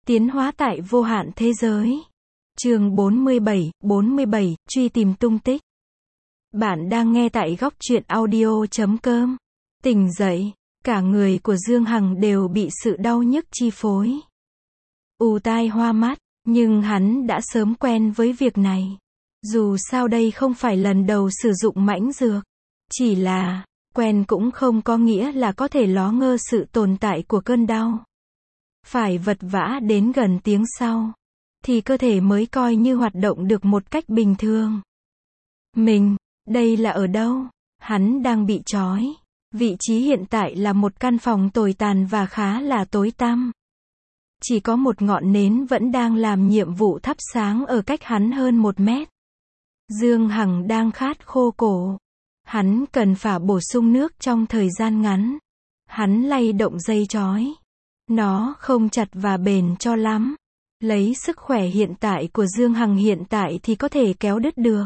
Tiến hóa tại vô hạn thế giới. Chương 47, truy tìm tung tích. Bạn đang nghe tại góc truyện audio.com. Tỉnh dậy, cả người của Dương Hằng đều bị sự đau nhức chi phối. ù tai hoa mắt, nhưng hắn đã sớm quen với việc này. Dù sao đây không phải lần đầu sử dụng mãnh dược. Chỉ là, quen cũng không có nghĩa là có thể ló ngơ sự tồn tại của cơn đau. Phải vật vã đến gần tiếng sau, thì cơ thể mới coi như hoạt động được một cách bình thường. Đây là ở đâu? Hắn đang bị trói. Vị trí hiện tại là một căn phòng tồi tàn và khá là tối tăm. Chỉ có một ngọn nến vẫn đang làm nhiệm vụ thắp sáng ở cách hắn hơn 1 mét. Dương Hằng đang khát khô cổ. Hắn cần phải bổ sung nước trong thời gian ngắn. Hắn lay động dây trói. Nó không chặt và bền cho lắm. Lấy sức khỏe hiện tại của Dương Hằng hiện tại thì có thể kéo đứt được.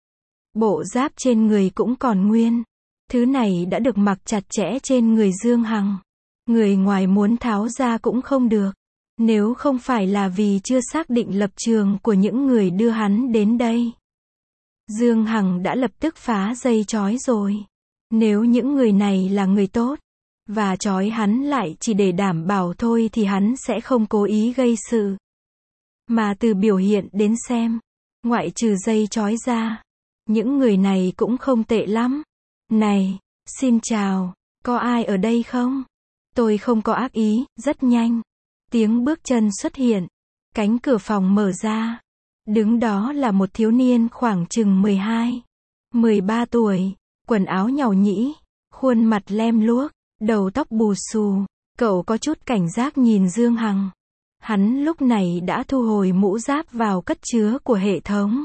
Bộ giáp trên người cũng còn nguyên. Thứ này đã được mặc chặt chẽ trên người Dương Hằng. Người ngoài muốn tháo ra cũng không được. Nếu không phải là vì chưa xác định lập trường của những người đưa hắn đến đây. Dương Hằng đã lập tức phá dây trói rồi. Nếu những người này là người tốt, và trói hắn lại chỉ để đảm bảo thôi thì hắn sẽ không cố ý gây sự. Mà từ biểu hiện đến xem, ngoại trừ dây trói ra, những người này cũng không tệ lắm. Này, xin chào, có ai ở đây không? Tôi không có ác ý. Rất nhanh, tiếng bước chân xuất hiện, cánh cửa phòng mở ra. Đứng đó là một thiếu niên khoảng chừng 12, 13 tuổi, quần áo nhàu nhĩ, khuôn mặt lem luốc, đầu tóc bù xù. Cậu có chút cảnh giác nhìn Dương Hằng. Hắn lúc này đã thu hồi mũ giáp vào cất chứa của hệ thống.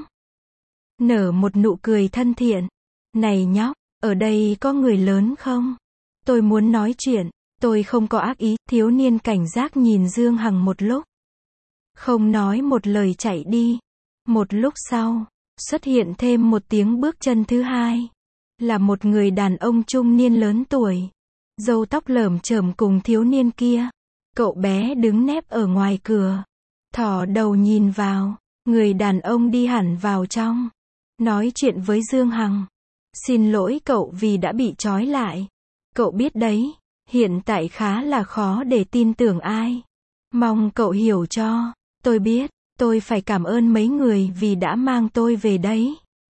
Nở một nụ cười thân thiện. Này nhóc, ở đây có người lớn không? Tôi muốn nói chuyện. Tôi không có ác ý. Thiếu niên cảnh giác nhìn Dương Hằng một lúc. Không nói một lời chạy đi. Một lúc sau, xuất hiện thêm một tiếng bước chân thứ hai. Là một người đàn ông trung niên lớn tuổi. Râu tóc lởm chởm cùng thiếu niên kia. Cậu bé đứng nép ở ngoài cửa. Thỏ đầu nhìn vào. Người đàn ông đi hẳn vào trong. Nói chuyện với Dương Hằng. Xin lỗi cậu vì đã bị trói lại. Cậu biết đấy, hiện tại khá là khó để tin tưởng ai. Mong cậu hiểu cho. Tôi biết, tôi phải cảm ơn mấy người vì đã mang tôi về đấy.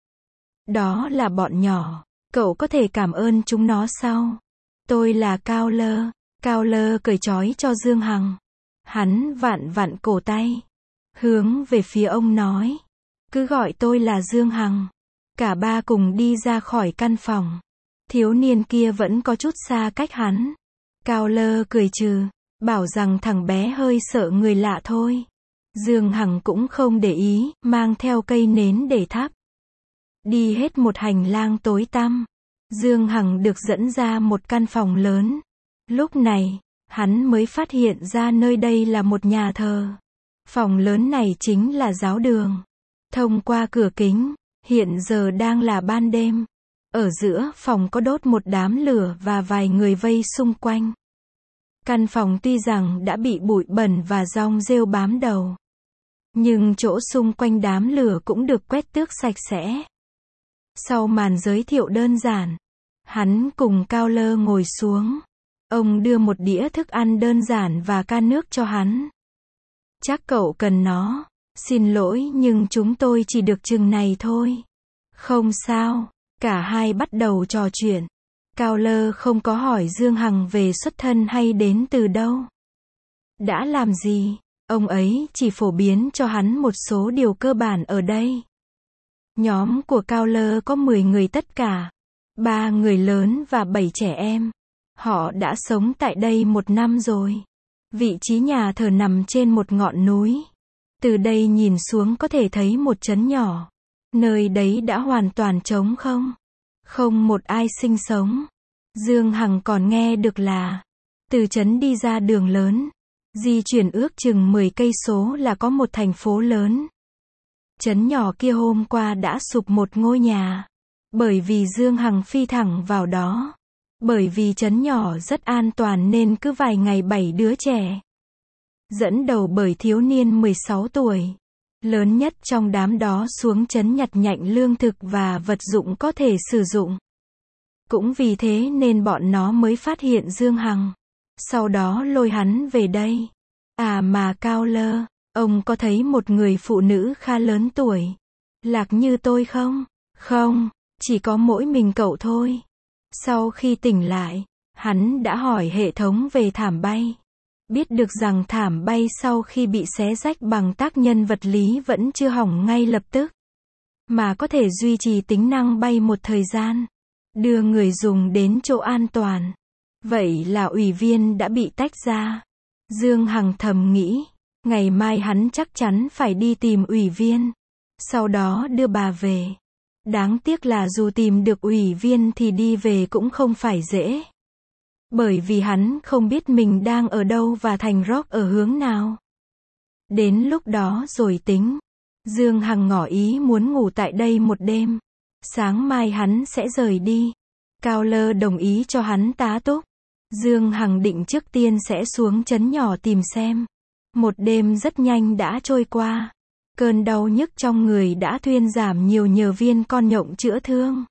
Đó là bọn nhỏ. Cậu có thể cảm ơn chúng nó sau. Tôi là Cao Lơ. Cao Lơ cởi trói cho Dương Hằng. Hắn vặn cổ tay. Hướng về phía ông nói. Cứ gọi tôi là Dương Hằng. Cả ba cùng đi ra khỏi căn phòng. Thiếu niên kia vẫn có chút xa cách hắn. Cao Lơ cười trừ. Bảo rằng thằng bé hơi sợ người lạ thôi. Dương Hằng cũng không để ý, mang theo cây nến để thắp. Đi hết một hành lang tối tăm. Dương Hằng được dẫn ra một căn phòng lớn. Lúc này, hắn mới phát hiện ra nơi đây là một nhà thờ. Phòng lớn này chính là giáo đường. Thông qua cửa kính, hiện giờ đang là ban đêm. Ở giữa phòng có đốt một đám lửa và vài người vây xung quanh. Căn phòng tuy rằng đã bị bụi bẩn và dong rêu bám đầu. Nhưng chỗ xung quanh đám lửa cũng được quét tước sạch sẽ. Sau màn giới thiệu đơn giản, hắn cùng Cao Lơ ngồi xuống. Ông đưa một đĩa thức ăn đơn giản và can nước cho hắn. Chắc cậu cần nó. Xin lỗi nhưng chúng tôi chỉ được chừng này thôi. Không sao. Cả hai bắt đầu trò chuyện. Cao Lơ không có hỏi Dương Hằng về xuất thân hay đến từ đâu. Đã làm gì. Ông ấy chỉ phổ biến cho hắn một số điều cơ bản ở đây. Nhóm của Cao Lơ có 10 người tất cả. 3 người lớn và 7 trẻ em. Họ đã sống tại đây 1 năm rồi. Vị trí nhà thờ nằm trên một ngọn núi. Từ đây nhìn xuống có thể thấy một trấn nhỏ. Nơi đấy đã hoàn toàn trống không. Không một ai sinh sống. Dương Hằng còn nghe được là từ trấn đi ra đường lớn, di chuyển ước chừng 10 cây số là có một thành phố lớn. Trấn nhỏ kia hôm qua đã sụp một ngôi nhà. Bởi vì Dương Hằng phi thẳng vào đó. Bởi vì trấn nhỏ rất an toàn nên cứ vài ngày 7 đứa trẻ dẫn đầu bởi thiếu niên 16 tuổi. Lớn nhất trong đám đó xuống trấn nhặt nhạnh lương thực và vật dụng có thể sử dụng. Cũng vì thế nên bọn nó mới phát hiện Dương Hằng. Sau đó lôi hắn về đây. À mà Cao Lơ, ông có thấy một người phụ nữ khá lớn tuổi, lạc như tôi không? Không, chỉ có mỗi mình cậu thôi. Sau khi tỉnh lại, hắn đã hỏi hệ thống về thảm bay. Biết được rằng thảm bay sau khi bị xé rách bằng tác nhân vật lý vẫn chưa hỏng ngay lập tức, mà có thể duy trì tính năng bay một thời gian, đưa người dùng đến chỗ an toàn. Vậy là Ủy Viên đã bị tách ra. Dương Hằng thầm nghĩ, ngày mai hắn chắc chắn phải đi tìm Ủy Viên, sau đó đưa bà về. Đáng tiếc là dù tìm được Ủy Viên thì đi về cũng không phải dễ. Bởi vì hắn không biết mình đang ở đâu và thành Rock ở hướng nào. Đến lúc đó rồi tính. Dương Hằng ngỏ ý muốn ngủ tại đây một đêm. Sáng mai hắn sẽ rời đi. Cao Lơ đồng ý cho hắn tá túc. Dương Hằng định trước tiên sẽ xuống trấn nhỏ tìm xem. Một đêm rất nhanh đã trôi qua. Cơn đau nhức trong người đã thuyên giảm nhiều nhờ viên con nhộng chữa thương.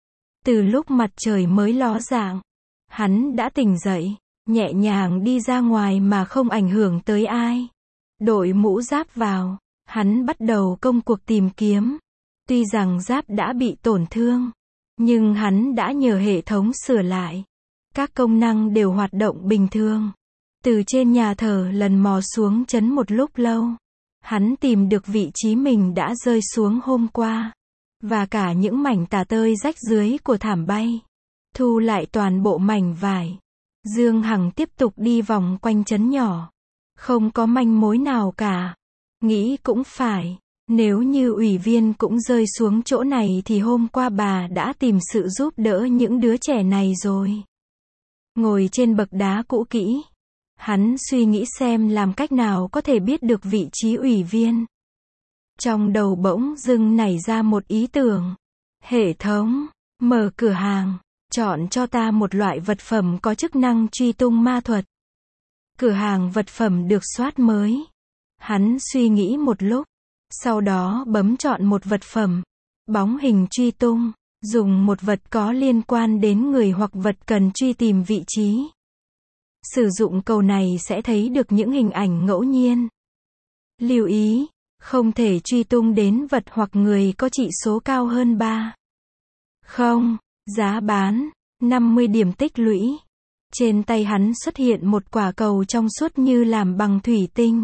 Từ lúc mặt trời mới ló dạng, hắn đã tỉnh dậy, nhẹ nhàng đi ra ngoài mà không ảnh hưởng tới ai. Đội mũ giáp vào, hắn bắt đầu công cuộc tìm kiếm. Tuy rằng giáp đã bị tổn thương, nhưng hắn đã nhờ hệ thống sửa lại. Các công năng đều hoạt động bình thường. Từ trên nhà thờ lần mò xuống trấn một lúc lâu, hắn tìm được vị trí mình đã rơi xuống hôm qua, và cả những mảnh tả tơi rách dưới của thảm bay. Thu lại toàn bộ mảnh vải. Dương Hằng tiếp tục đi vòng quanh trấn nhỏ. Không có manh mối nào cả. Nghĩ cũng phải, nếu như Ủy Viên cũng rơi xuống chỗ này thì hôm qua bà đã tìm sự giúp đỡ những đứa trẻ này rồi. Ngồi trên bậc đá cũ kỹ, hắn suy nghĩ xem làm cách nào có thể biết được vị trí Ủy Viên. Trong đầu bỗng dưng nảy ra một ý tưởng. Hệ thống, mở cửa hàng, chọn cho ta một loại vật phẩm có chức năng truy tung ma thuật. Cửa hàng vật phẩm được soát mới. Hắn suy nghĩ một lúc, sau đó bấm chọn một vật phẩm, bóng hình truy tung, dùng một vật có liên quan đến người hoặc vật cần truy tìm vị trí. Sử dụng câu này sẽ thấy được những hình ảnh ngẫu nhiên. Lưu ý, không thể truy tung đến vật hoặc người có trị số cao hơn 3. Không, giá bán 50 điểm tích lũy. Trên tay hắn xuất hiện một quả cầu trong suốt như làm bằng thủy tinh.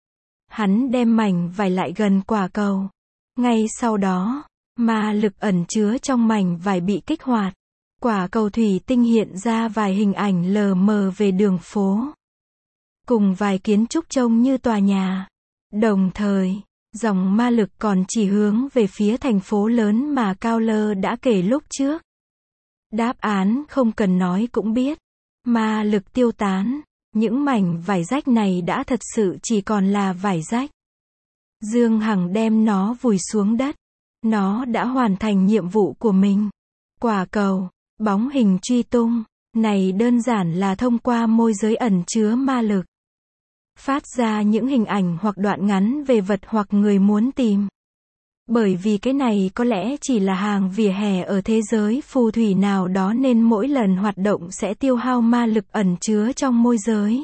Hắn đem mảnh vải lại gần quả cầu. Ngay sau đó, ma lực ẩn chứa trong mảnh vải bị kích hoạt. Quả cầu thủy tinh hiện ra vài hình ảnh lờ mờ về đường phố, cùng vài kiến trúc trông như tòa nhà. Đồng thời, dòng ma lực còn chỉ hướng về phía thành phố lớn mà Cao Lơ đã kể lúc trước. Đáp án không cần nói cũng biết. Ma lực tiêu tán, những mảnh vải rách này đã thật sự chỉ còn là vải rách. Dương Hằng đem nó vùi xuống đất. Nó đã hoàn thành nhiệm vụ của mình. Quả cầu, bóng hình truy tung, này đơn giản là thông qua môi giới ẩn chứa ma lực, phát ra những hình ảnh hoặc đoạn ngắn về vật hoặc người muốn tìm. Bởi vì cái này có lẽ chỉ là hàng vỉa hè ở thế giới phù thủy nào đó nên mỗi lần hoạt động sẽ tiêu hao ma lực ẩn chứa trong môi giới,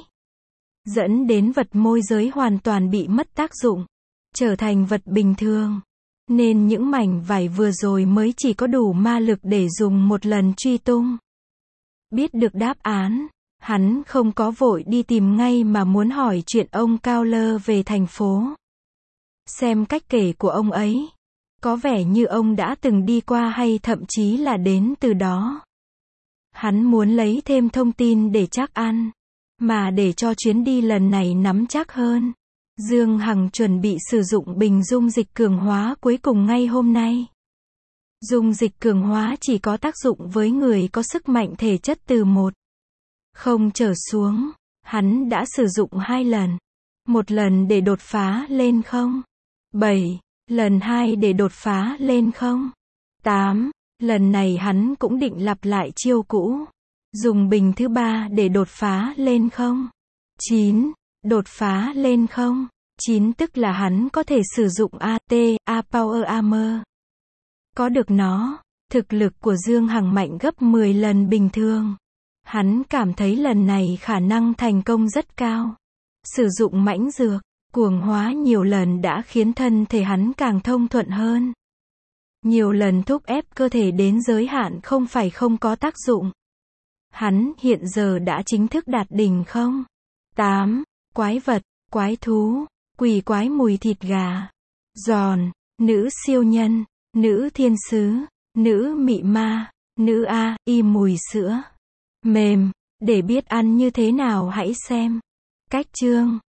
dẫn đến vật môi giới hoàn toàn bị mất tác dụng, trở thành vật bình thường. Nên những mảnh vải vừa rồi mới chỉ có đủ ma lực để dùng một lần truy tung. Biết được đáp án, hắn không có vội đi tìm ngay mà muốn hỏi chuyện ông Cao Lơ về thành phố. Xem cách kể của ông ấy, có vẻ như ông đã từng đi qua hay thậm chí là đến từ đó. Hắn muốn lấy thêm thông tin để chắc ăn, mà để cho chuyến đi lần này nắm chắc hơn. Dương Hằng chuẩn bị sử dụng bình dung dịch cường hóa cuối cùng ngay hôm nay. Dung dịch cường hóa chỉ có tác dụng với người có sức mạnh thể chất từ 1.0 trở xuống. Hắn đã sử dụng 2 lần. Một lần để đột phá lên 0.7, lần 2 để đột phá lên 0.8. Lần này hắn cũng định lặp lại chiêu cũ. Dùng bình thứ 3 để đột phá lên 0.9. Đột phá lên không? 9 tức là hắn có thể sử dụng A Power Armor. Có được nó, thực lực của Dương Hằng mạnh gấp 10 lần bình thường. Hắn cảm thấy lần này khả năng thành công rất cao. Sử dụng mãnh dược, cuồng hóa nhiều lần đã khiến thân thể hắn càng thông thuận hơn. Nhiều lần thúc ép cơ thể đến giới hạn không phải không có tác dụng. Hắn hiện giờ đã chính thức đạt đỉnh không? 8. Quái vật, quái thú, quỷ quái mùi thịt gà, giòn, nữ siêu nhân, nữ thiên sứ, nữ mị ma, nữ AI mùi sữa, mềm. Để biết ăn như thế nào hãy xem cách chương.